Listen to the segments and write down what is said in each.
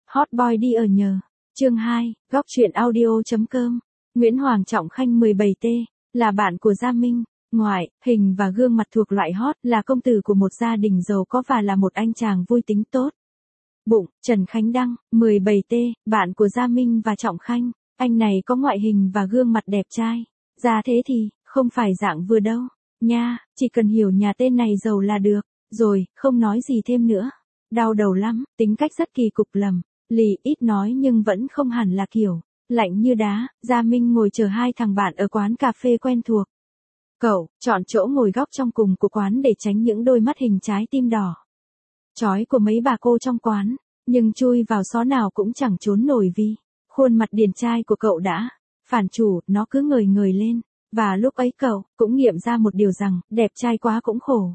Hot boy đi ở nhờ. Chương 2, góc truyện audio.com. Nguyễn Hoàng Trọng Khanh 17T, là bạn của Gia Minh. Ngoại, hình và gương mặt thuộc loại hot, là công tử của một gia đình giàu có và là một anh chàng vui tính tốt. Bụng, Trần Khánh Đăng, 17T, bạn của Gia Minh và Trọng Khanh. Anh này có ngoại hình và gương mặt đẹp trai. Ra thế thì, không phải dạng vừa đâu. Nha, chỉ cần hiểu nhà tên này giàu là được. Rồi, không nói gì thêm nữa. Đau đầu lắm, tính cách rất kỳ cục lầm. Lì, ít nói nhưng vẫn không hẳn là kiểu lạnh như đá. Gia Minh ngồi chờ hai thằng bạn ở quán cà phê quen thuộc. Cậu chọn chỗ ngồi góc trong cùng của quán để tránh những đôi mắt hình trái tim đỏ chói của mấy bà cô trong quán, nhưng chui vào xó nào cũng chẳng trốn nổi vì khuôn mặt điển trai của cậu đã phản chủ, nó cứ ngời ngời lên. Và lúc ấy cậu cũng nghiệm ra một điều rằng, đẹp trai quá cũng khổ.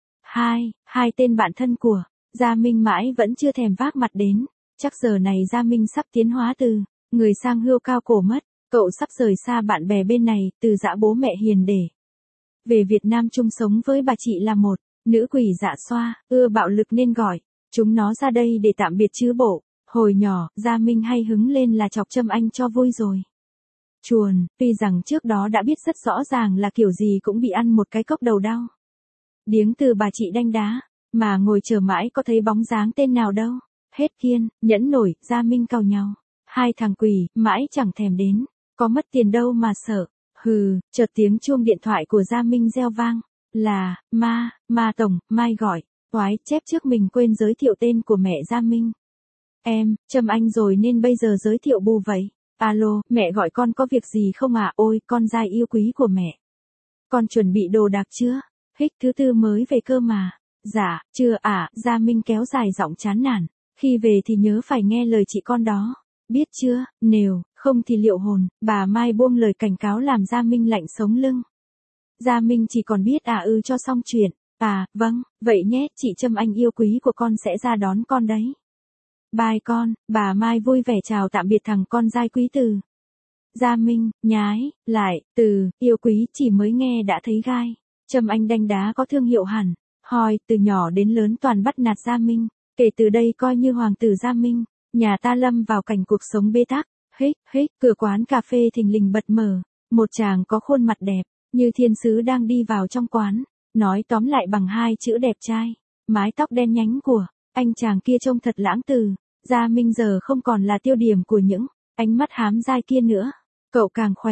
Hai tên bạn thân của Gia Minh mãi vẫn chưa thèm vác mặt đến. Chắc giờ này Gia Minh sắp tiến hóa từ người sang hươu cao cổ mất. Cậu sắp rời xa bạn bè bên này, từ dã bố mẹ hiền để về Việt Nam chung sống với bà chị là một nữ quỷ dạ xoa, ưa bạo lực nên gọi chúng nó ra đây để tạm biệt chứ bộ. Hồi nhỏ, Gia Minh hay hứng lên là chọc châm anh cho vui rồi. Chuồn, tuy rằng trước đó đã biết rất rõ ràng là kiểu gì cũng bị ăn một cái cốc đầu đau điếng từ bà chị đanh đá, mà ngồi chờ mãi có thấy bóng dáng tên nào đâu. Hết kiên nhẫn nổi, Gia Minh càu nhau. Hai thằng quỷ, mãi chẳng thèm đến. Có mất tiền đâu mà sợ. Chợt tiếng chuông điện thoại của Gia Minh reo vang. Là, Ma Tổng, Mai gọi. Toái, chép trước mình quên giới thiệu tên của mẹ Gia Minh. Em, châm anh rồi nên bây giờ giới thiệu bù vậy. Alo, mẹ gọi con có việc gì không ạ? Ôi, con dai yêu quý của mẹ. Con chuẩn bị đồ đạc chưa? Hích thứ tư mới về cơ mà. Dạ, chưa ạ. Gia Minh kéo dài giọng chán nản. Khi về thì nhớ phải nghe lời chị con đó. Biết chưa, nếu không thì liệu hồn. Bà Mai buông lời cảnh cáo làm Gia Minh lạnh sống lưng. Gia Minh chỉ còn biết cho xong chuyện. Vâng, vậy nhé, chị Trâm anh yêu quý của con sẽ ra đón con đấy. Bye con. Bà Mai vui vẻ chào tạm biệt thằng con dai quý từ Gia Minh. Nhái lại từ yêu quý chỉ mới nghe đã thấy gai. Trâm anh đanh đá có thương hiệu hẳn. Hoi, từ nhỏ đến lớn toàn bắt nạt Gia Minh. Kể từ đây coi như hoàng tử Gia Minh. Nhà ta lâm vào cảnh cuộc sống bế tắc. Cửa quán cà phê thình lình bật mở. Một chàng có khuôn mặt đẹp, như thiên sứ đang đi vào trong quán. Nói tóm lại bằng hai chữ đẹp trai. Mái tóc đen nhánh của anh chàng kia trông thật lãng từ. Gia Minh giờ không còn là tiêu điểm của những ánh mắt hám dai kia nữa. Cậu càng khỏe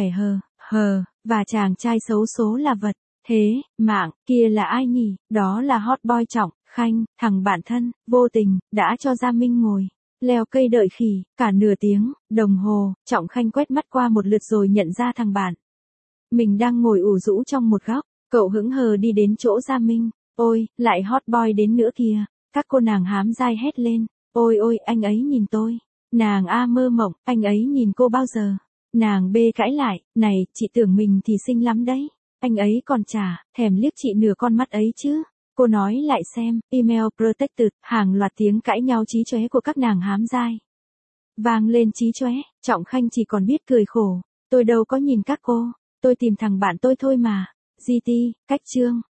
và chàng trai xấu số là vật. Thế, mạng, kia là ai nhỉ? Đó là hot boy Trọng Khanh, thằng bạn thân, vô tình, đã cho Gia Minh ngồi leo cây đợi khỉ, cả nửa tiếng, đồng hồ. Trọng Khanh quét mắt qua một lượt rồi nhận ra thằng bạn mình đang ngồi ủ rũ trong một góc. Cậu hững hờ đi đến chỗ Gia Minh. Ôi, lại hot boy đến nữa kìa. Các cô nàng hám dai hét lên. Ôi, anh ấy nhìn tôi. Nàng A mơ mộng, anh ấy nhìn cô bao giờ? Nàng B cãi lại, này, chị tưởng mình thì xinh lắm đấy. Anh ấy còn chả thèm liếc chị nửa con mắt ấy chứ. Cô nói lại xem, email protected, hàng loạt tiếng cãi nhau chí chóe của các nàng hám dai vang lên chí chóe. Trọng Khanh chỉ còn biết cười khổ. Tôi đâu có nhìn các cô, tôi tìm thằng bạn tôi thôi mà. GT, cách chương.